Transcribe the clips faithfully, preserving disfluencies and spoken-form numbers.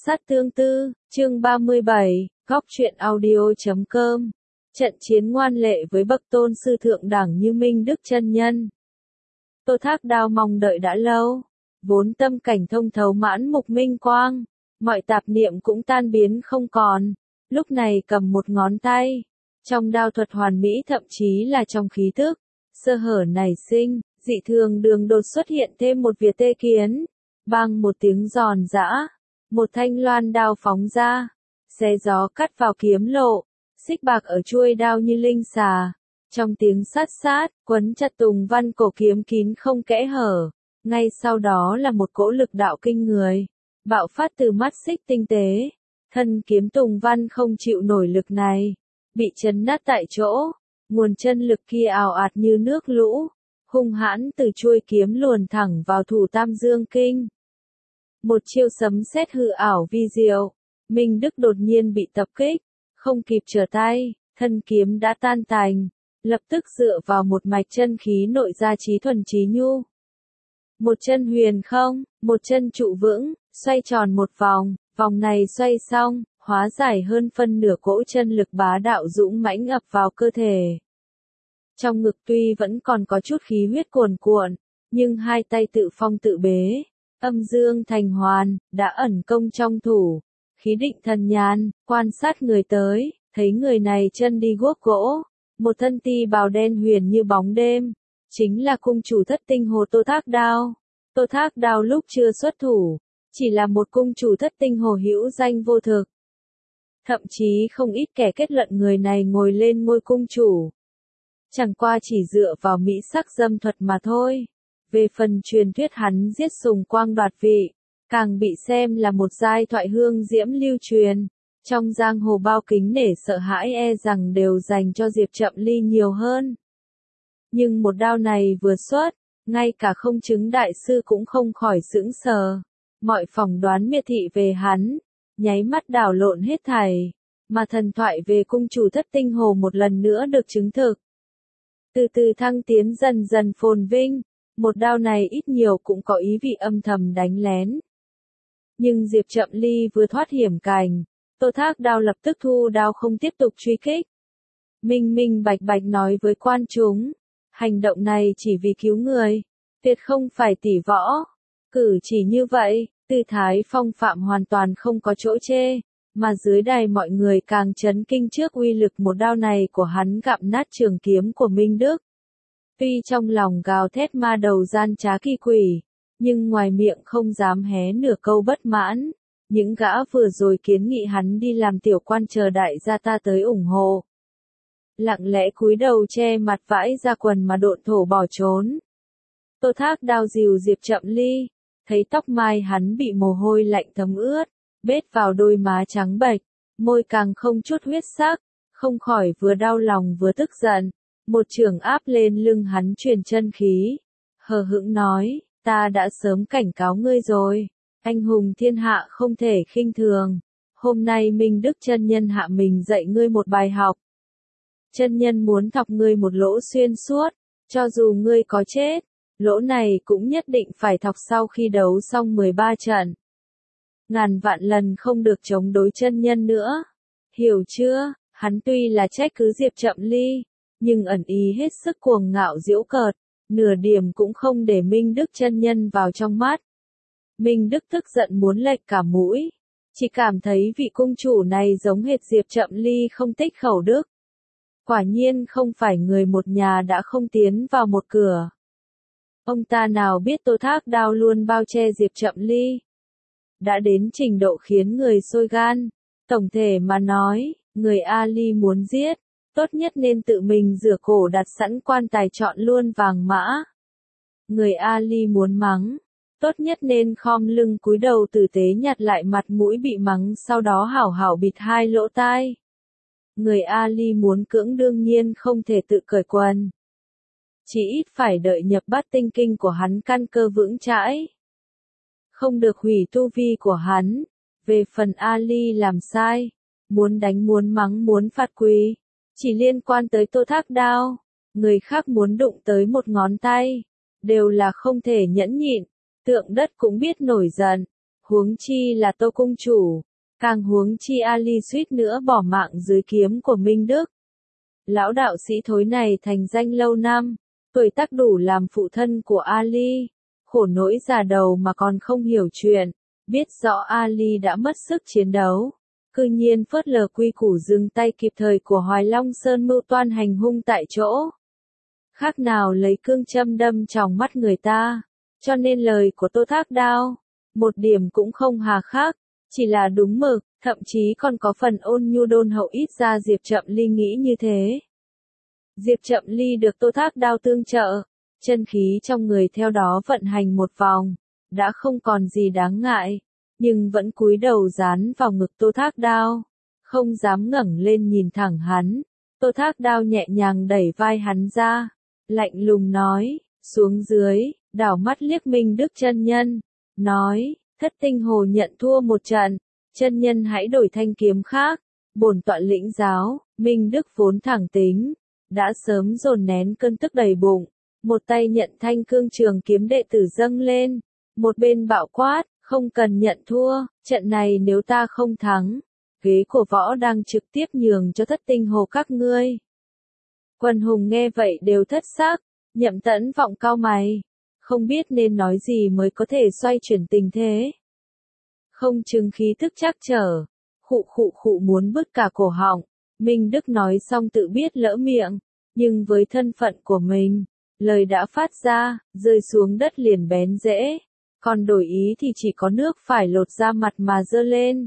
sát tương tư, chương ba mươi bảy, góc truyện audio.com. Trận chiến ngoan lệ với bậc tôn sư thượng đẳng như Minh Đức chân nhân. Tô Thác Đao mong đợi đã lâu, vốn tâm cảnh thông thấu mãn mục minh quang, mọi tạp niệm cũng tan biến không còn, lúc này cầm một ngón tay, trong đao thuật hoàn mỹ thậm chí là trong khí thức, sơ hở nảy sinh, dị thường đường đột xuất hiện thêm một Việt tê kiến, bang một tiếng giòn giã, một thanh loan đao phóng ra, xé gió cắt vào kiếm lộ, xích bạc ở chuôi đao như linh xà, trong tiếng sát sát, quấn chặt Tùng Văn cổ kiếm kín không kẽ hở, ngay sau đó là một cỗ lực đạo kinh người, bạo phát từ mắt xích tinh tế, thân kiếm Tùng Văn không chịu nổi lực này, bị chấn nát tại chỗ, nguồn chân lực kia ào ạt như nước lũ, hung hãn từ chuôi kiếm luồn thẳng vào thủ Tam Dương Kinh. Một chiêu sấm sét hư ảo vi diệu, Minh Đức đột nhiên bị tập kích, không kịp trở tay, thân kiếm đã tan tành, lập tức dựa vào một mạch chân khí nội ra trí thuần trí nhu. Một chân huyền không, một chân trụ vững, xoay tròn một vòng, vòng này xoay xong, hóa giải hơn phân nửa cỗ chân lực bá đạo dũng mãnh ập vào cơ thể. Trong ngực tuy vẫn còn có chút khí huyết cuồn cuộn, nhưng hai tay tự phong tự bế, âm dương thành hoàn, đã ẩn công trong thủ, khí định thần nhàn, quan sát người tới, thấy người này chân đi guốc gỗ, một thân ti bào đen huyền như bóng đêm, chính là cung chủ thất tinh hồ Tô Thác Đao. Tô Thác Đao lúc chưa xuất thủ, chỉ là một cung chủ thất tinh hồ hữu danh vô thực. Thậm chí không ít kẻ kết luận người này ngồi lên ngôi cung chủ. Chẳng qua chỉ dựa vào mỹ sắc dâm thuật mà thôi. Về phần truyền thuyết hắn giết Sùng Quang đoạt vị, càng bị xem là một giai thoại hương diễm lưu truyền. Trong giang hồ bao kính nể sợ hãi e rằng đều dành cho Diệp Chậm Ly nhiều hơn. Nhưng một đao này vừa xuất, ngay cả không chứng đại sư cũng không khỏi sững sờ. Mọi phỏng đoán miệt thị về hắn, nháy mắt đảo lộn hết thảy, mà thần thoại về cung chủ thất tinh hồ một lần nữa được chứng thực. Từ từ thăng tiến dần dần phồn vinh, một đao này ít nhiều cũng có ý vị âm thầm đánh lén. Nhưng Diệp Chậm Ly vừa thoát hiểm cảnh, Tô Thác Đao lập tức thu đao không tiếp tục truy kích. Minh minh bạch bạch nói với quan chúng, hành động này chỉ vì cứu người, tuyệt không phải tỉ võ. Cử chỉ như vậy, tư thái phong phạm hoàn toàn không có chỗ chê, mà dưới đài mọi người càng chấn kinh trước uy lực một đao này của hắn gặm nát trường kiếm của Minh Đức. Tuy trong lòng gào thét ma đầu gian trá kỳ quỷ, nhưng ngoài miệng không dám hé nửa câu bất mãn. Những gã vừa rồi kiến nghị hắn đi làm tiểu quan chờ đại gia ta tới ủng hộ. Lặng lẽ cúi đầu che mặt vãi ra quần mà độn thổ bỏ trốn. Tô Thác Đao dìu Diệp Chậm Ly, thấy tóc mai hắn bị mồ hôi lạnh thấm ướt, bết vào đôi má trắng bệch, môi càng không chút huyết sắc, không khỏi vừa đau lòng vừa tức giận, một chưởng áp lên lưng hắn truyền chân khí, hờ hững nói, ta đã sớm cảnh cáo ngươi rồi. Anh hùng thiên hạ không thể khinh thường, hôm nay Minh Đức chân nhân hạ mình dạy ngươi một bài học. Chân nhân muốn thọc ngươi một lỗ xuyên suốt, cho dù ngươi có chết, lỗ này cũng nhất định phải thọc sau khi đấu xong mười ba trận. Ngàn vạn lần không được chống đối chân nhân nữa. Hiểu chưa? Hắn tuy là trách cứ Diệp Chậm Ly, nhưng ẩn ý hết sức cuồng ngạo giễu cợt, nửa điểm cũng không để Minh Đức chân nhân vào trong mắt. Minh Đức tức giận muốn lệch cả mũi, chỉ cảm thấy vị cung chủ này giống hệt Diệp Chậm Ly không tích khẩu đức. Quả nhiên không phải người một nhà đã không tiến vào một cửa. Ông ta nào biết Tô Thác Đao luôn bao che Diệp Chậm Ly. Đã đến trình độ khiến người sôi gan. Tổng thể mà nói, người A Ly muốn giết, tốt nhất nên tự mình rửa cổ đặt sẵn quan tài chọn luôn vàng mã. Người A Ly muốn mắng, tốt nhất nên khom lưng cúi đầu tử tế nhặt lại mặt mũi bị mắng sau đó hảo hảo bịt hai lỗ tai. Người A Ly muốn cưỡng đương nhiên không thể tự cởi quần. Chỉ ít phải đợi nhập bát tinh kinh của hắn căn cơ vững chãi. Không được hủy tu vi của hắn. Về phần A Ly làm sai, muốn đánh muốn mắng muốn phạt quỳ, chỉ liên quan tới Tô Thác Đao. Người khác muốn đụng tới một ngón tay, đều là không thể nhẫn nhịn. Tượng đất cũng biết nổi giận, Huống chi là Tô cung chủ, càng huống chi Ali suýt nữa bỏ mạng dưới kiếm của Minh Đức. Lão đạo sĩ thối này thành danh lâu năm, tuổi tác đủ làm phụ thân của Ali, khổ nỗi già đầu mà còn không hiểu chuyện, biết rõ Ali đã mất sức chiến đấu, cư nhiên phớt lờ quy củ dừng tay kịp thời của Hoài Long Sơn mưu toan hành hung tại chỗ. Khác nào lấy cương châm đâm tròng mắt người ta, cho nên lời của Tô Thác Đao, một điểm cũng không hà khắc, chỉ là đúng mực, thậm chí còn có phần ôn nhu đôn hậu ít ra Diệp Chậm Ly nghĩ như thế. Diệp Chậm Ly được Tô Thác Đao tương trợ, chân khí trong người theo đó vận hành một vòng, đã không còn gì đáng ngại, nhưng vẫn cúi đầu dán vào ngực Tô Thác Đao, không dám ngẩng lên nhìn thẳng hắn. Tô Thác Đao nhẹ nhàng đẩy vai hắn ra, lạnh lùng nói, xuống dưới, đảo mắt liếc Minh Đức chân nhân, nói, Thất Tinh Hồ nhận thua một trận, chân nhân hãy đổi thanh kiếm khác, bổn tọa lĩnh giáo. Minh Đức vốn thẳng tính, đã sớm dồn nén cơn tức đầy bụng, một tay nhận thanh cương trường kiếm đệ tử dâng lên, một bên bạo quát, không cần nhận thua, trận này nếu ta không thắng, ghế của võ đang trực tiếp nhường cho Thất Tinh Hồ các ngươi. Quần hùng nghe vậy đều thất sắc, Nhậm Tẫn Vọng cau mày, không biết nên nói gì mới có thể xoay chuyển tình thế. Không chừng khí thức chắc trở, khụ khụ khụ muốn bứt cả cổ họng, Minh Đức nói xong tự biết lỡ miệng, nhưng với thân phận của mình, lời đã phát ra, rơi xuống đất liền bén rễ, còn đổi ý thì chỉ có nước phải lột ra mặt mà dơ lên.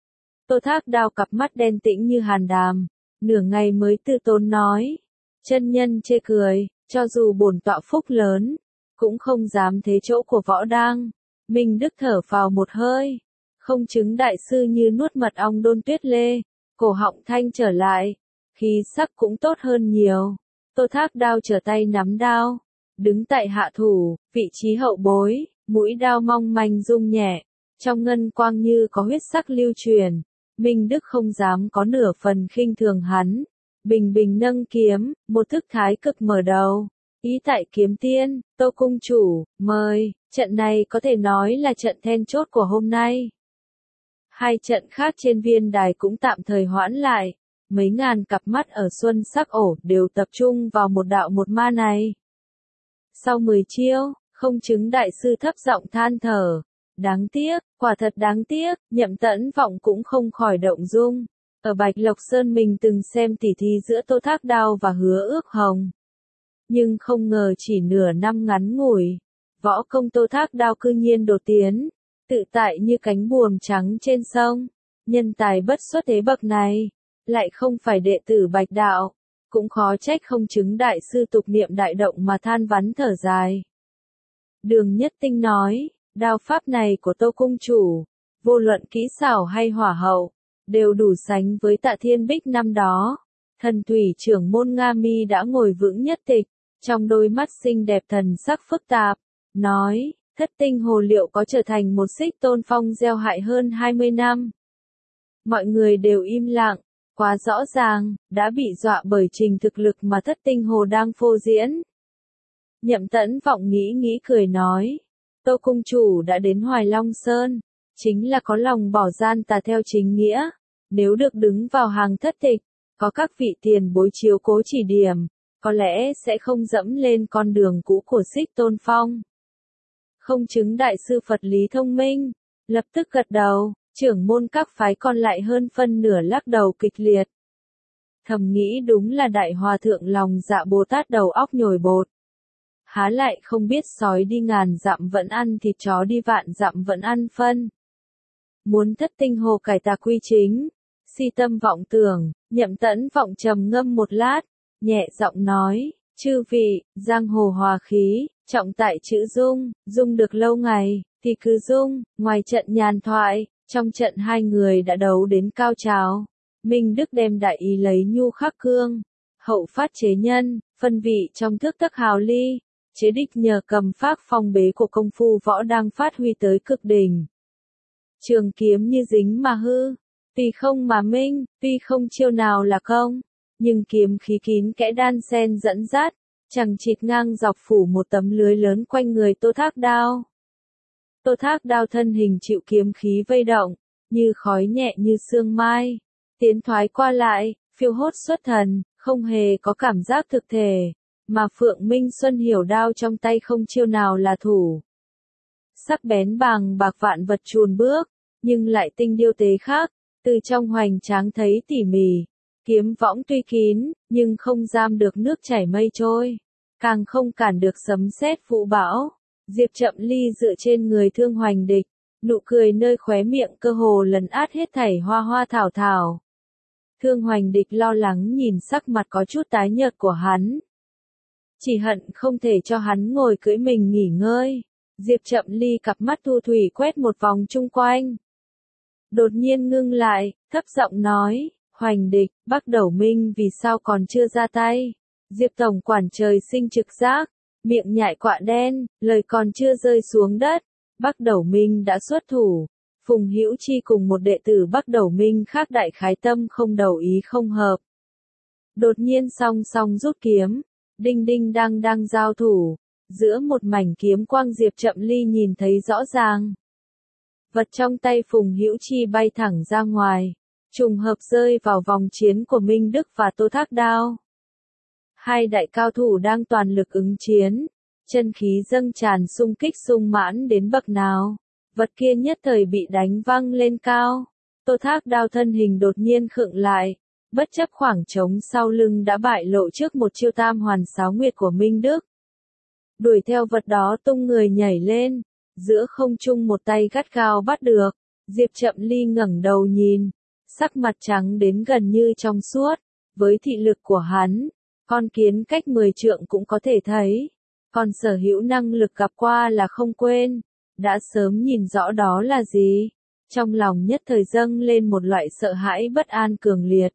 Tô Thác Đao cặp mắt đen tĩnh như hàn đàm, nửa ngày mới từ tốn nói, chân nhân chê cười, cho dù bổn tọa phúc lớn, cũng không dám thế chỗ của võ đang. Minh Đức thở phào một hơi, không chứng đại sư như nuốt mật ong đôn tuyết lê, cổ họng thanh trở lại, khí sắc cũng tốt hơn nhiều. Tô Thác Đao trở tay nắm đao, đứng tại hạ thủ, vị trí hậu bối, mũi đao mong manh rung nhẹ, trong ngân quang như có huyết sắc lưu truyền. Minh Đức không dám có nửa phần khinh thường hắn, bình bình nâng kiếm, một thức thái cực mở đầu. Ý tại kiếm tiên, Tô cung chủ, mời, trận này có thể nói là trận then chốt của hôm nay. Hai trận khác trên viên đài cũng tạm thời hoãn lại, mấy ngàn cặp mắt ở Xuân Sắc Ổ đều tập trung vào một đạo một ma này. Sau mười chiêu, không chứng đại sư thấp giọng than thở, đáng tiếc, quả thật đáng tiếc, Nhậm Tẫn Vọng cũng không khỏi động dung. Ở Bạch Lộc Sơn mình từng xem tỉ thí giữa Tô Thác Đao và Hứa Ước Hồng. Nhưng không ngờ chỉ nửa năm ngắn ngủi, võ công Tô Thác Đao cư nhiên đột tiến, tự tại như cánh buồm trắng trên sông. Nhân tài bất xuất thế bậc này, lại không phải đệ tử Bạch Đạo, cũng khó trách không chứng đại sư tục niệm đại động mà than vắn thở dài. Đường Nhất Tinh nói, đao pháp này của Tô cung chủ, vô luận kỹ xảo hay hỏa hậu, đều đủ sánh với Tạ Thiên Bích năm đó. Thần thủy trưởng môn Nga Mi đã ngồi vững nhất tịch, trong đôi mắt xinh đẹp thần sắc phức tạp, nói, Thất Tinh Hồ liệu có trở thành một xích tôn phong gieo hại hơn hai mươi năm. Mọi người đều im lặng, quá rõ ràng, đã bị dọa bởi trình thực lực mà Thất Tinh Hồ đang phô diễn. Nhậm Tẫn Vọng nghĩ nghĩ cười nói, Tô cung chủ đã đến Hoài Long Sơn, chính là có lòng bỏ gian tà theo chính nghĩa, nếu được đứng vào hàng thất tịch, có các vị tiền bối chiếu cố chỉ điểm, có lẽ sẽ không dẫm lên con đường cũ của xích tôn phong. Không chứng đại sư Phật lý thông minh, lập tức gật đầu, trưởng môn các phái còn lại hơn phân nửa lắc đầu kịch liệt. Thầm nghĩ đúng là đại hòa thượng lòng dạ Bồ Tát đầu óc nhồi bột. Há lại không biết sói đi ngàn dặm vẫn ăn thịt chó đi vạn dặm vẫn ăn phân. Muốn Thất Tinh Hồ cải tà quy chính, si tâm vọng tưởng, Nhậm Tẫn Vọng trầm ngâm một lát, nhẹ giọng nói, chư vị, giang hồ hòa khí, trọng tại chữ dung, dung được lâu ngày, thì cứ dung. Ngoài trận nhàn thoại, trong trận hai người đã đấu đến cao trào. Minh Đức đem đại ý lấy nhu khắc cương, hậu phát chế nhân, phân vị trong thước tắc hào ly, chế địch nhờ cầm phác phong bế của công phu võ đang phát huy tới cực đỉnh. Trường kiếm như dính mà hư, tuy không mà minh, tuy không chiêu nào là công, nhưng kiếm khí kín kẽ đan sen dẫn dắt, chẳng chịt ngang dọc phủ một tấm lưới lớn quanh người Tô Thác Đao. Tô Thác Đao thân hình chịu kiếm khí vây động, như khói nhẹ như sương mai, tiến thoái qua lại, phiêu hốt xuất thần, không hề có cảm giác thực thể, mà Phượng Minh Xuân hiểu đao trong tay không chiêu nào là thủ. Sắc bén bàng bạc vạn vật chùn bước, nhưng lại tinh điêu tế khác, từ trong hoành tráng thấy tỉ mỉ, kiếm võng tuy kín, nhưng không giam được nước chảy mây trôi, càng không cản được sấm sét vũ bão. Diệp Chậm Ly dựa trên người Thương Hoành Địch, nụ cười nơi khóe miệng cơ hồ lấn át hết thảy hoa hoa thảo thảo. Thương Hoành Địch lo lắng nhìn sắc mặt có chút tái nhợt của hắn. Chỉ hận không thể cho hắn ngồi cưỡi mình nghỉ ngơi. Diệp Chậm Ly cặp mắt thu thủy quét một vòng chung quanh. Đột nhiên ngưng lại, thấp giọng nói, Hoành Địch, Bắc Đẩu Minh vì sao còn chưa ra tay? Diệp Tổng quản trời sinh trực giác, miệng nhại quạ đen, lời còn chưa rơi xuống đất. Bắc Đẩu Minh đã xuất thủ. Phùng Hữu Chi cùng một đệ tử Bắc Đẩu Minh khác đại khái tâm không đầu ý không hợp. Đột nhiên song song rút kiếm, đinh đinh đang đang giao thủ, giữa một mảnh kiếm quang Diệp Chậm Ly nhìn thấy rõ ràng. Vật trong tay Phùng Hữu Chi bay thẳng ra ngoài, trùng hợp rơi vào vòng chiến của Minh Đức và Tô Thác Đao. Hai đại cao thủ đang toàn lực ứng chiến, chân khí dâng tràn xung kích sung mãn đến bậc nào. Vật kia nhất thời bị đánh văng lên cao. Tô Thác Đao thân hình đột nhiên khựng lại, bất chấp khoảng trống sau lưng đã bại lộ trước một chiêu tam hoàn sáo nguyệt của Minh Đức. Đuổi theo vật đó tung người nhảy lên, giữa không trung một tay gắt gao bắt được. Diệp Chậm Ly ngẩng đầu nhìn, sắc mặt trắng đến gần như trong suốt, với thị lực của hắn, con kiến cách mười trượng cũng có thể thấy, còn sở hữu năng lực gặp qua là không quên, đã sớm nhìn rõ đó là gì, trong lòng nhất thời dâng lên một loại sợ hãi bất an cường liệt.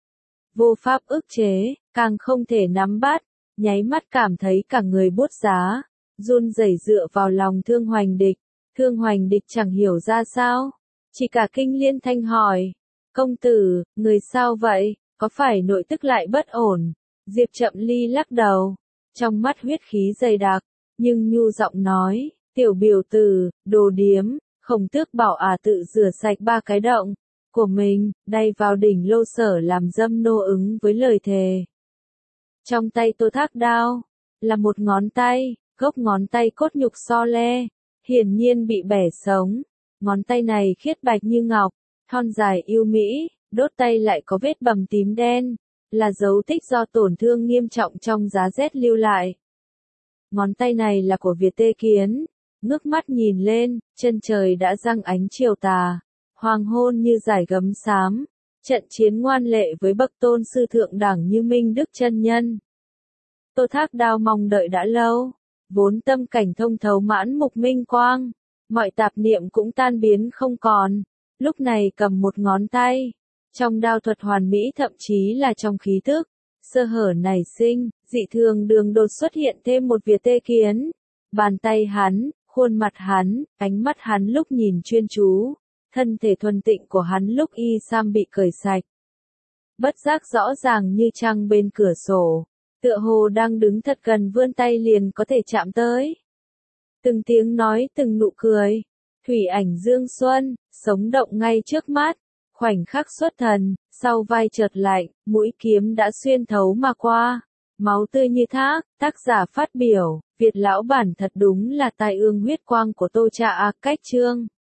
Vô pháp ức chế, càng không thể nắm bắt, nháy mắt cảm thấy cả người buốt giá, run rẩy dựa vào lòng Thương Hoành Địch. Thương Hoành Địch chẳng hiểu ra sao, chỉ cả kinh liên thanh hỏi, công tử, người sao vậy, có phải nội tức lại bất ổn? Diệp Chậm Ly lắc đầu, trong mắt huyết khí dày đặc, nhưng nhu giọng nói, tiểu biểu tử, đồ điếm, Khổng Tước bảo à tự rửa sạch ba cái động của mình, đay vào đỉnh lô sở làm dâm nô ứng với lời thề. Trong tay Tô Thác Đao, là một ngón tay, gốc ngón tay cốt nhục so le, hiển nhiên bị bẻ sống. Ngón tay này khiết bạch như ngọc, thon dài yêu mỹ, đốt tay lại có vết bầm tím đen, là dấu tích do tổn thương nghiêm trọng trong giá rét lưu lại. Ngón tay này là của Việt Tê Kiến, ngước mắt nhìn lên, chân trời đã răng ánh chiều tà, hoàng hôn như dải gấm xám, trận chiến ngoan lệ với bậc tôn sư thượng đẳng như Minh Đức chân nhân. Tô Thác Đao mong đợi đã lâu, vốn tâm cảnh thông thấu mãn mục minh quang, mọi tạp niệm cũng tan biến không còn, lúc này cầm một ngón tay, trong đao thuật hoàn mỹ thậm chí là trong khí thức, sơ hở nảy sinh, dị thường đường đột xuất hiện thêm một Việt Tê Kiến. Bàn tay hắn, khuôn mặt hắn, ánh mắt hắn lúc nhìn chuyên chú, thân thể thuần tịnh của hắn lúc y sam bị cởi sạch. Bất giác rõ ràng như trăng bên cửa sổ, tựa hồ đang đứng thật gần vươn tay liền có thể chạm tới. Từng tiếng nói từng nụ cười, thủy ảnh dương xuân, sống động ngay trước mắt, khoảnh khắc xuất thần, sau vai chợt lạnh, mũi kiếm đã xuyên thấu mà qua. Máu tươi như thác, tác giả phát biểu, Việt lão bản thật đúng là tai ương huyết quang của Tô Trà A Cách Chương.